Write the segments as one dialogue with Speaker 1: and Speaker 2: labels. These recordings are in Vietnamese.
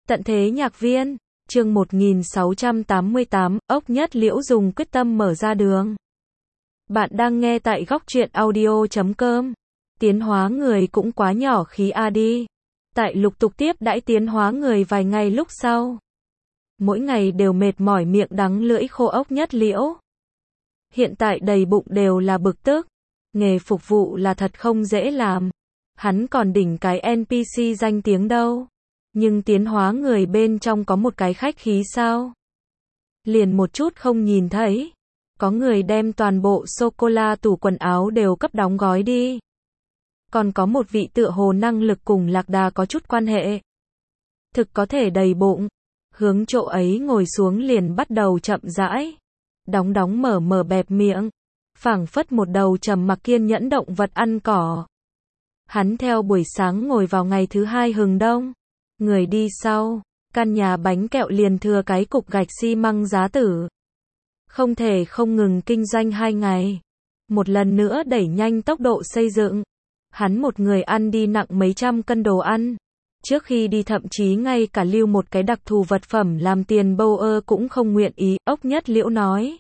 Speaker 1: Tận thế nhạc viên, chương 1688, ốc nhất liễu dùng quyết tâm mở ra đường. Bạn đang nghe tại góc truyện audio.com. Tiến hóa người cũng quá nhỏ khí a đi. Tại lục tục tiếp đãi tiến hóa người vài ngày lúc sau. Mỗi ngày đều mệt mỏi miệng đắng lưỡi khô ốc nhất liễu. Hiện tại đầy bụng đều là bực tức. Nghề phục vụ là thật không dễ làm. Hắn còn đỉnh cái NPC danh tiếng đâu. Nhưng tiến hóa người bên trong có một cái khách khí sao? Liền một chút không nhìn thấy. Có người đem toàn bộ sô-cô-la tủ quần áo đều cấp đóng gói đi. Còn có một vị tựa hồ năng lực cùng lạc đà có chút quan hệ. Thực có thể đầy bụng. Hướng chỗ ấy ngồi xuống liền bắt đầu chậm rãi. Đóng mở bẹp miệng. Phảng phất một đầu trầm mặc kiên nhẫn động vật ăn cỏ. Hắn theo buổi sáng ngồi vào ngày thứ hai hừng đông. Người đi sau, căn nhà bánh kẹo liền thừa cái cục gạch xi măng giá tử. Không thể không ngừng kinh doanh 2 ngày. Một lần nữa đẩy nhanh tốc độ xây dựng. Hắn một người ăn đi nặng mấy trăm cân đồ ăn. Trước khi đi thậm chí ngay cả lưu một cái đặc thù vật phẩm làm tiền bâu ơ cũng không nguyện ý, ốc nhất liễu nói.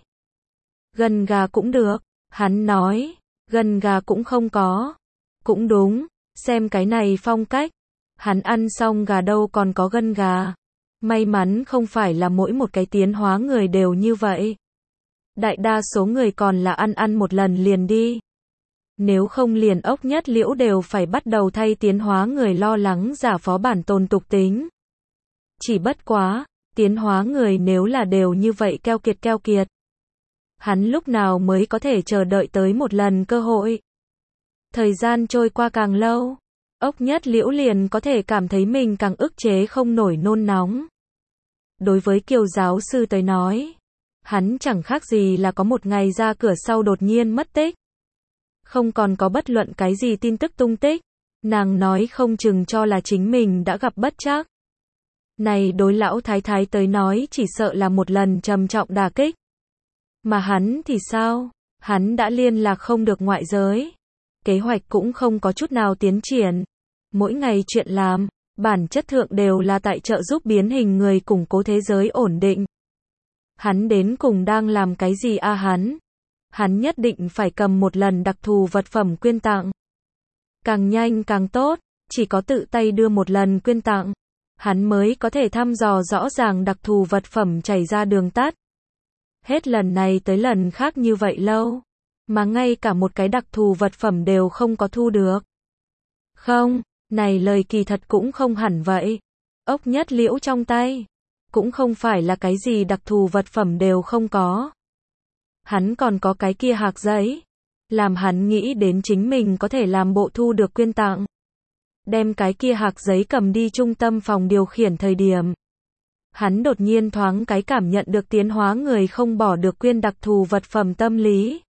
Speaker 1: Gân gà cũng được, hắn nói, gân gà cũng không có. Cũng đúng, xem cái này phong cách. Hắn ăn xong gà đâu còn có gân gà. May mắn không phải là mỗi một cái tiến hóa người đều như vậy. Đại đa số người còn là ăn một lần liền đi. Nếu không liền ốc nhất liễu đều phải bắt đầu thay tiến hóa người lo lắng giả phó bản tồn tục tính. Chỉ bất quá, tiến hóa người nếu là đều như vậy keo kiệt. Hắn lúc nào mới có thể chờ đợi tới một lần cơ hội. Thời gian trôi qua càng lâu. Ốc nhất liễu liền có thể cảm thấy mình càng ức chế không nổi nôn nóng. Đối với Kiều giáo sư tới nói, hắn chẳng khác gì là có một ngày ra cửa sau đột nhiên mất tích. Không còn có bất luận cái gì tin tức tung tích. Nàng nói không chừng cho là chính mình đã gặp bất trắc. Này đối lão thái thái tới nói chỉ sợ là một lần trầm trọng đả kích. Mà hắn thì sao? Hắn đã liên lạc không được ngoại giới. Kế hoạch cũng không có chút nào tiến triển. Mỗi ngày chuyện làm, bản chất thượng đều là tại trợ giúp biến hình người củng cố thế giới ổn định. Hắn đến cùng đang làm cái gì a Hắn nhất định phải cầm một lần đặc thù vật phẩm quyên tặng. Càng nhanh càng tốt, chỉ có tự tay đưa một lần quyên tặng. Hắn mới có thể thăm dò rõ ràng đặc thù vật phẩm chảy ra đường tắt. Hết lần này tới lần khác như vậy lâu. Mà ngay cả một cái đặc thù vật phẩm đều không có thu được. Không, này lời kỳ thật cũng không hẳn vậy. Ốc nhất liễu trong tay. Cũng không phải là cái gì đặc thù vật phẩm đều không có. Hắn còn có cái kia hạc giấy. Làm hắn nghĩ đến chính mình có thể làm bộ thu được quyên tặng. Đem cái kia hạc giấy cầm đi trung tâm phòng điều khiển thời điểm. Hắn đột nhiên thoáng cái cảm nhận được tiến hóa người không bỏ được quyên đặc thù vật phẩm tâm lý.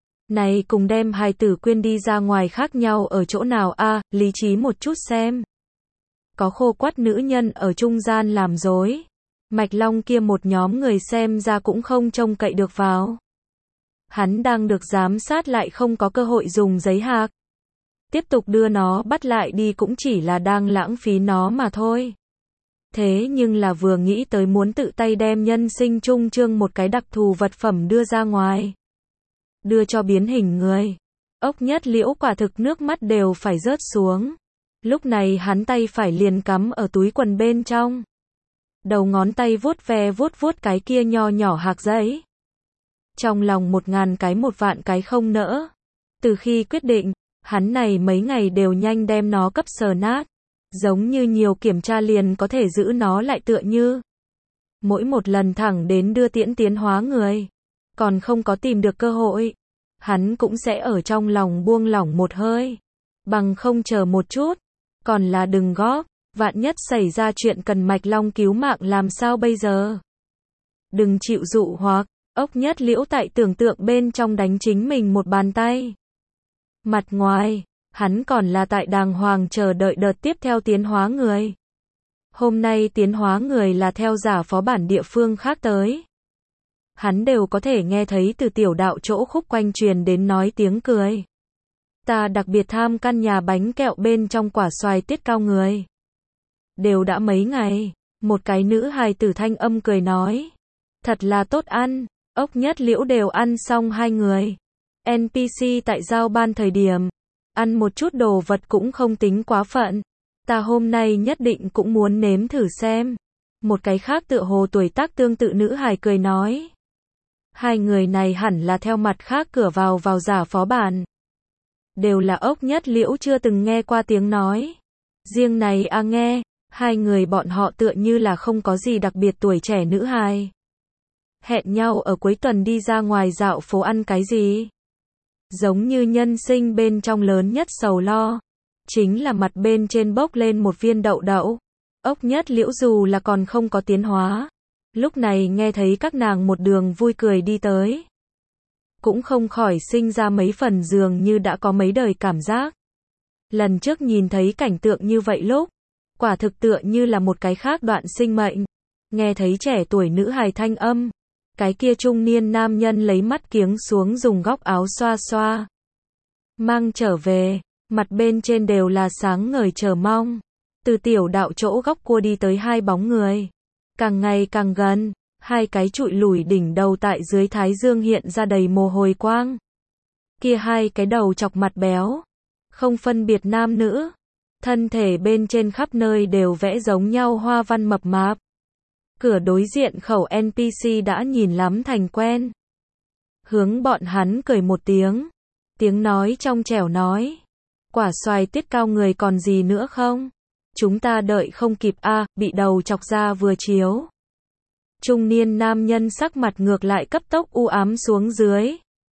Speaker 1: Này cùng đem hài tử quyên đi ra ngoài khác nhau ở chỗ nào a lý trí một chút xem. Có khô quắt nữ nhân ở trung gian làm dối. Mạch Long kia một nhóm người xem ra cũng không trông cậy được vào. Hắn đang được giám sát lại không có cơ hội dùng giấy hạc. Tiếp tục đưa nó bắt lại đi cũng chỉ là đang lãng phí nó mà thôi. Thế nhưng là vừa nghĩ tới muốn tự tay đem nhân sinh trung chương một cái đặc thù vật phẩm đưa ra ngoài. Đưa cho biến hình người. Ốc nhất liễu quả thực nước mắt đều phải rớt xuống. Lúc này hắn tay phải liền cắm ở túi quần bên trong. Đầu ngón tay vuốt ve vuốt cái kia nho nhỏ hạc giấy. Trong lòng 1000 cái 1.000 cái không nỡ. Từ khi quyết định, hắn này mấy ngày đều nhanh đem nó cấp sờ nát. Giống như nhiều kiểm tra liền có thể giữ nó lại tựa như. Mỗi một lần thẳng đến đưa tiến hóa người. Còn không có tìm được cơ hội. Hắn cũng sẽ ở trong lòng buông lỏng một hơi. Bằng không chờ một chút. Còn là đừng góp. Vạn nhất xảy ra chuyện cần Mạch Long cứu mạng làm sao bây giờ. Đừng chịu dụ hoặc. Ốc nhất liễu tại tưởng tượng bên trong đánh chính mình một bàn tay. Mặt ngoài, hắn còn là tại đàng hoàng chờ đợi đợt tiếp theo tiến hóa người. Hôm nay tiến hóa người là theo giả phó bản địa phương khác tới. Hắn đều có thể nghe thấy từ tiểu đạo chỗ khúc quanh truyền đến nói tiếng cười. Ta đặc biệt tham căn nhà bánh kẹo bên trong quả xoài tiết cao người. Đều đã mấy ngày, Một cái nữ hài tử thanh âm cười nói. Thật là tốt ăn. Ốc Nhất Liễu đều ăn xong hai người. NPC tại giao ban thời điểm. Ăn một chút đồ vật cũng không tính quá phận. Ta hôm nay nhất định cũng muốn nếm thử xem. Một cái khác tựa hồ tuổi tác tương tự nữ hài cười nói. Hai người này hẳn là theo mặt khác cửa vào giả phó bản. Đều là Ốc Nhất Liễu chưa từng nghe qua tiếng nói. Riêng này nghe, hai người bọn họ tựa như là không có gì đặc biệt tuổi trẻ nữ hài. Hẹn nhau ở cuối tuần đi ra ngoài dạo phố ăn cái gì? Giống như nhân sinh bên trong lớn nhất sầu lo. Chính là mặt bên trên bốc lên một viên đậu đậu. Ốc Nhất Liễu dù là còn không có tiến hóa. Lúc này nghe thấy các nàng một đường vui cười đi tới. Cũng không khỏi sinh ra mấy phần dường như đã có mấy đời cảm giác. Lần trước nhìn thấy cảnh tượng như vậy lúc, quả thực tựa như là một cái khác đoạn sinh mệnh. Nghe thấy trẻ tuổi nữ hài thanh âm. Cái kia trung niên nam nhân lấy mắt kiếng xuống dùng góc áo xoa xoa. Mang trở về, mặt bên trên đều là sáng ngời chờ mong. Từ tiểu đạo chỗ góc cua đi tới hai bóng người. Càng ngày càng gần, hai cái trụi lủi đỉnh đầu tại dưới thái dương hiện ra đầy mồ hôi quang. Kia hai cái đầu chọc mặt béo. Không phân biệt nam nữ. Thân thể bên trên khắp nơi đều vẽ giống nhau hoa văn mập mạp. Cửa đối diện khẩu NPC đã nhìn lắm thành quen. Hướng bọn hắn cười một tiếng. Tiếng nói trong trẻo nói. Quả xoài tiết cao người còn gì nữa không? Chúng ta đợi không kịp bị đầu chọc ra vừa chiếu. Trung niên nam nhân sắc mặt ngược lại cấp tốc u ám xuống dưới.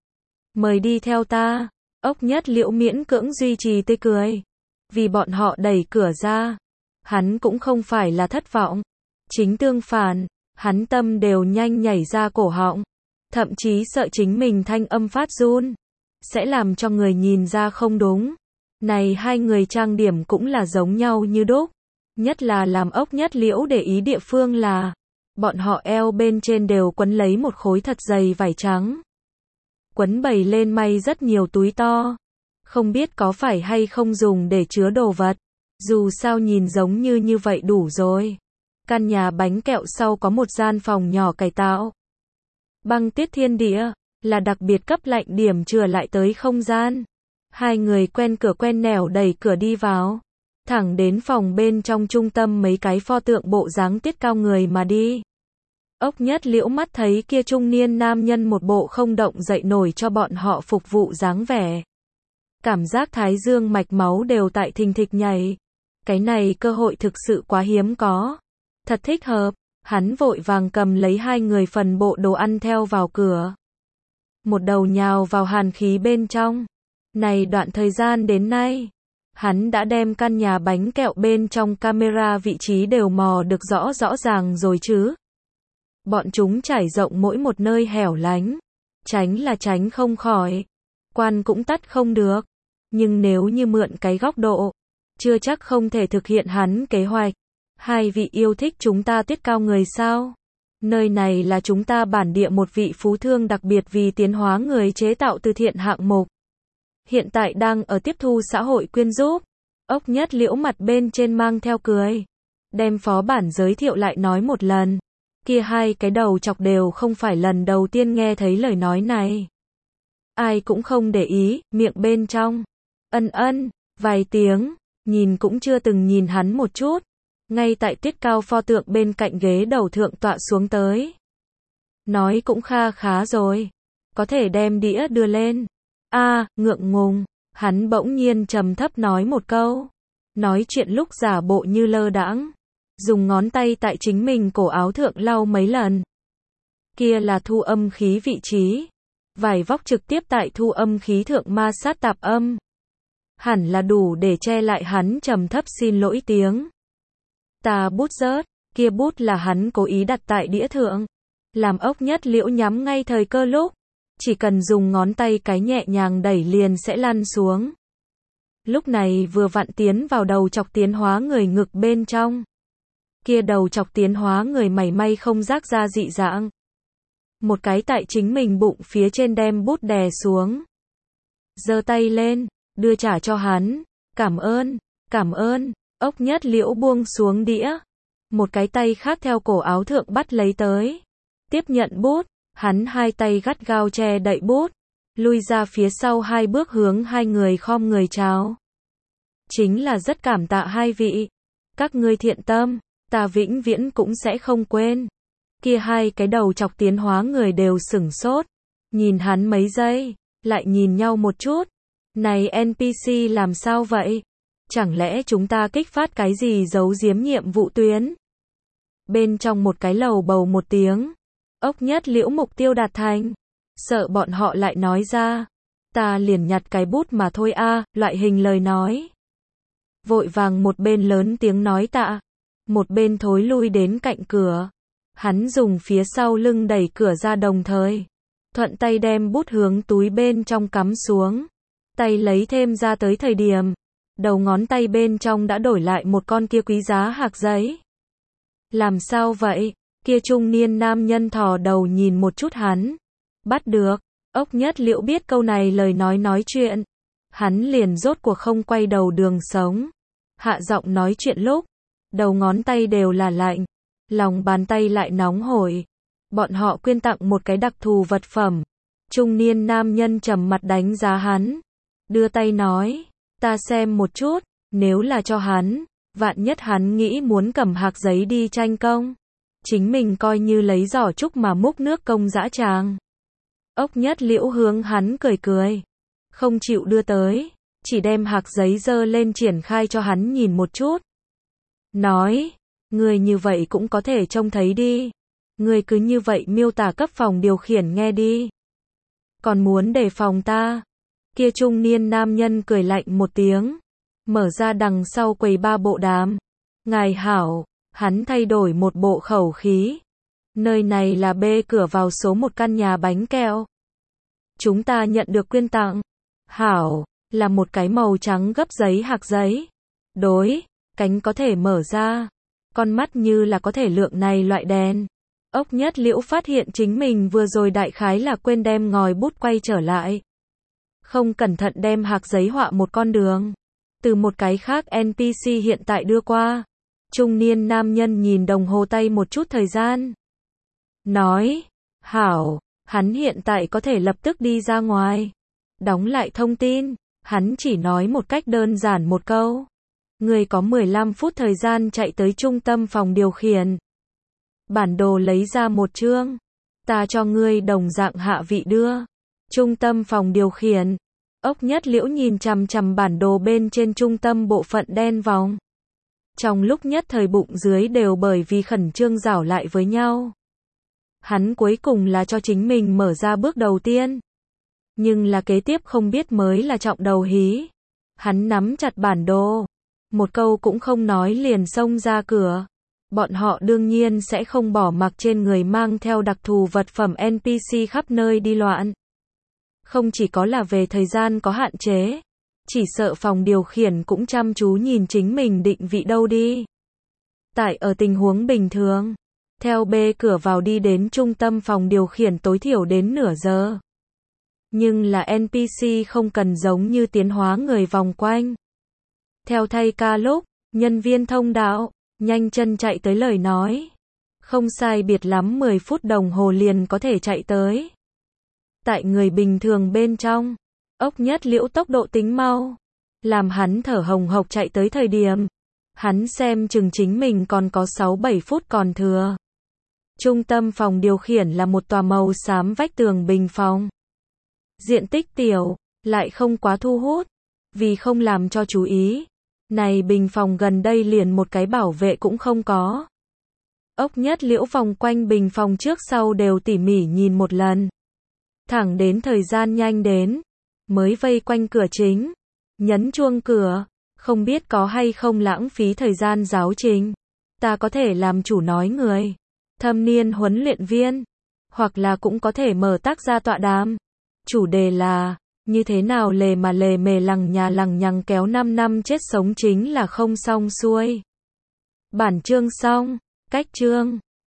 Speaker 1: Mời đi theo ta. Ốc Nhất Liễu miễn cưỡng duy trì tươi cười. Vì bọn họ đẩy cửa ra. Hắn cũng không phải là thất vọng. Chính tương phản, hắn tâm đều nhanh nhảy ra cổ họng. Thậm chí sợ chính mình thanh âm phát run. Sẽ làm cho người nhìn ra không đúng. Này hai người trang điểm cũng là giống nhau như đúc. Nhất là làm Ốc Nhất Liễu để ý địa phương là. Bọn họ eo bên trên đều quấn lấy một khối thật dày vải trắng. Quấn bày lên may rất nhiều túi to. Không biết có phải hay không dùng để chứa đồ vật. Dù sao nhìn giống như vậy đủ rồi. Căn nhà bánh kẹo sau có một gian phòng nhỏ cải tạo. Băng Tiết Thiên Địa là đặc biệt cấp lạnh điểm chừa lại tới không gian. Hai người quen cửa quen nẻo đẩy cửa đi vào. Thẳng đến phòng bên trong trung tâm mấy cái pho tượng bộ dáng tiết cao người mà đi. Ốc Nhất Liễu mắt thấy kia trung niên nam nhân một bộ không động dậy nổi cho bọn họ phục vụ dáng vẻ. Cảm giác thái dương mạch máu đều tại thình thịch nhảy. Cái này cơ hội thực sự quá hiếm có. Thật thích hợp, hắn vội vàng cầm lấy hai người phần bộ đồ ăn theo vào cửa. Một đầu nhào vào hàn khí bên trong. Này đoạn thời gian đến nay, hắn đã đem căn nhà bánh kẹo bên trong camera vị trí đều mò được rõ ràng rồi chứ. Bọn chúng trải rộng mỗi một nơi hẻo lánh. Tránh là tránh không khỏi. Quan cũng tắt không được. Nhưng nếu như mượn cái góc độ, chưa chắc không thể thực hiện hắn kế hoạch. Hai vị yêu thích chúng ta tiết cao người sao? Nơi này là chúng ta bản địa một vị phú thương đặc biệt vì tiến hóa người chế tạo từ thiện hạng mục. Hiện tại đang ở tiếp thu xã hội quyên giúp. Ốc Nhất Liễu mặt bên trên mang theo cười. Đem phó bản giới thiệu lại nói một lần. Kia hai cái đầu chọc đều không phải lần đầu tiên nghe thấy lời nói này. Ai cũng không để ý, miệng bên trong. Vài tiếng, nhìn cũng chưa từng nhìn hắn một chút. Ngay tại tiết cao pho tượng bên cạnh ghế đầu thượng tọa xuống tới. Nói cũng khá rồi. Có thể đem đĩa đưa lên. Ngượng ngùng. Hắn bỗng nhiên trầm thấp nói một câu. Nói chuyện lúc giả bộ như lơ đãng. Dùng ngón tay tại chính mình cổ áo thượng lau mấy lần. Kia là thu âm khí vị trí. Vải vóc trực tiếp tại thu âm khí thượng ma sát tạp âm. Hẳn là đủ để che lại hắn trầm thấp xin lỗi tiếng. Ta bút rớt, kia bút là hắn cố ý đặt tại đĩa thượng. Làm Ốc Nhất Liễu nhắm ngay thời cơ lúc. Chỉ cần dùng ngón tay cái nhẹ nhàng đẩy liền sẽ lăn xuống. Lúc này vừa vặn tiến vào đầu chọc tiến hóa người ngực bên trong. Kia đầu chọc tiến hóa người mảy may không rác ra dị dạng. Một cái tại chính mình bụng phía trên đem bút đè xuống. Giơ tay lên, đưa trả cho hắn. Cảm ơn. Ốc Nhất Liễu buông xuống đĩa. một cái tay khác theo cổ áo thượng bắt lấy tới. Tiếp nhận bút, hắn hai tay gắt gao che đậy bút, lui ra phía sau 2 bước hướng 2 người khom người chào. Chính là rất cảm tạ 2 vị. Các ngươi thiện tâm, ta vĩnh viễn cũng sẽ không quên. Kia 2 cái đầu chọc tiến hóa người đều sửng sốt. Nhìn hắn mấy giây, lại nhìn nhau một chút. Này NPC làm sao vậy? Chẳng lẽ chúng ta kích phát cái gì giấu giếm nhiệm vụ tuyến? Bên trong một cái lầu bầu một tiếng. Ốc Nhất Liễu mục tiêu đạt thành. Sợ bọn họ lại nói ra. Ta liền nhặt cái bút mà thôi a, loại hình lời nói. Vội vàng một bên lớn tiếng nói tạ. Một bên thối lui đến cạnh cửa. Hắn dùng phía sau lưng đẩy cửa ra đồng thời. Thuận tay đem bút hướng túi bên trong cắm xuống. Tay lấy thêm ra tới thời điểm. Đầu ngón tay bên trong đã đổi lại một con kia quý giá hạc giấy. Làm sao vậy? Kia trung niên nam nhân thò đầu nhìn một chút hắn. Bắt được. Ốc Nhất Liễu biết câu này lời nói chuyện. Hắn liền rốt cuộc không quay đầu đường sống. Hạ giọng nói chuyện lúc. Đầu ngón tay đều là lạnh. Lòng bàn tay lại nóng hổi. Bọn họ quyên tặng một cái đặc thù vật phẩm. Trung niên nam nhân trầm mặt đánh giá hắn. Đưa tay nói. Ta xem một chút. Nếu là cho hắn. Vạn nhất hắn nghĩ muốn cầm hạc giấy đi tranh công. Chính mình coi như lấy giỏ trúc mà múc nước công dã tràng. Ốc Nhất Liễu hướng hắn cười cười. Không chịu đưa tới. Chỉ đem hạc giấy dơ lên triển khai cho hắn nhìn một chút. Nói. Người như vậy cũng có thể trông thấy đi. Người cứ như vậy miêu tả cấp phòng điều khiển nghe đi. Còn muốn đề phòng ta. Kia trung niên nam nhân cười lạnh một tiếng. Mở ra đằng sau quầy ba bộ đàm. Ngài hảo. Hắn thay đổi một bộ khẩu khí. Nơi này là B cửa vào số 1 căn nhà bánh kẹo. Chúng ta nhận được quyên tặng. Hảo. Là một cái màu trắng gấp giấy hạc giấy. Đối. Cánh có thể mở ra. Con mắt như là có thể lượng này loại đèn. Ốc Nhất Liễu phát hiện chính mình vừa rồi đại khái là quên đem ngòi bút quay trở lại. Không cẩn thận đem hạc giấy họa một con đường. Từ một cái khác NPC hiện tại đưa qua. Trung niên nam nhân nhìn đồng hồ tay một chút thời gian. Nói. Hảo. Hắn hiện tại có thể lập tức đi ra ngoài. Đóng lại thông tin. Hắn chỉ nói một cách đơn giản một câu. Người có 15 phút thời gian chạy tới trung tâm phòng điều khiển. Bản đồ lấy ra một chương. Ta cho ngươi đồng dạng hạ vị đưa. Trung tâm phòng điều khiển. Ốc Nhất Liễu nhìn chằm chằm bản đồ bên trên trung tâm bộ phận đen vòng. Trong lúc nhất thời bụng dưới đều bởi vì khẩn trương rảo lại với nhau. Hắn cuối cùng là cho chính mình mở ra bước đầu tiên. Nhưng là kế tiếp không biết mới là trọng đầu hí. Hắn nắm chặt bản đồ. Một câu cũng không nói liền xông ra cửa. Bọn họ đương nhiên sẽ không bỏ mặc trên người mang theo đặc thù vật phẩm NPC khắp nơi đi loạn. Không chỉ có là về thời gian có hạn chế. Chỉ sợ phòng điều khiển cũng chăm chú nhìn chính mình định vị đâu đi. Tại ở tình huống bình thường. Theo B cửa vào đi đến trung tâm phòng điều khiển tối thiểu đến nửa giờ. Nhưng là NPC không cần giống như tiến hóa người vòng quanh. Theo thay ca lúc, nhân viên thông đạo, nhanh chân chạy tới lời nói. Không sai biệt lắm 10 phút đồng hồ liền có thể chạy tới. Tại người bình thường bên trong, Ốc Nhất Liễu tốc độ tính mau. Làm hắn thở hồng hộc chạy tới thời điểm. Hắn xem chừng chính mình còn có 6-7 phút còn thừa. Trung tâm phòng điều khiển là một tòa màu xám vách tường bình phòng. Diện tích tiểu, lại không quá thu hút. Vì không làm cho chú ý. Này bình phòng gần đây liền một cái bảo vệ cũng không có. Ốc Nhất Liễu vòng quanh bình phòng trước sau đều tỉ mỉ nhìn một lần. Thẳng đến thời gian nhanh đến. Mới vây quanh cửa chính. Nhấn chuông cửa. Không biết có hay không lãng phí thời gian giáo trình. Ta có thể làm chủ nói người. Thâm niên huấn luyện viên. Hoặc là cũng có thể mở tác gia tọa đàm. Chủ đề là. Như thế nào lề mà lề mề lằng nhằng kéo 5 năm chết sống chính là không xong xuôi. Bản chương xong. Cách chương.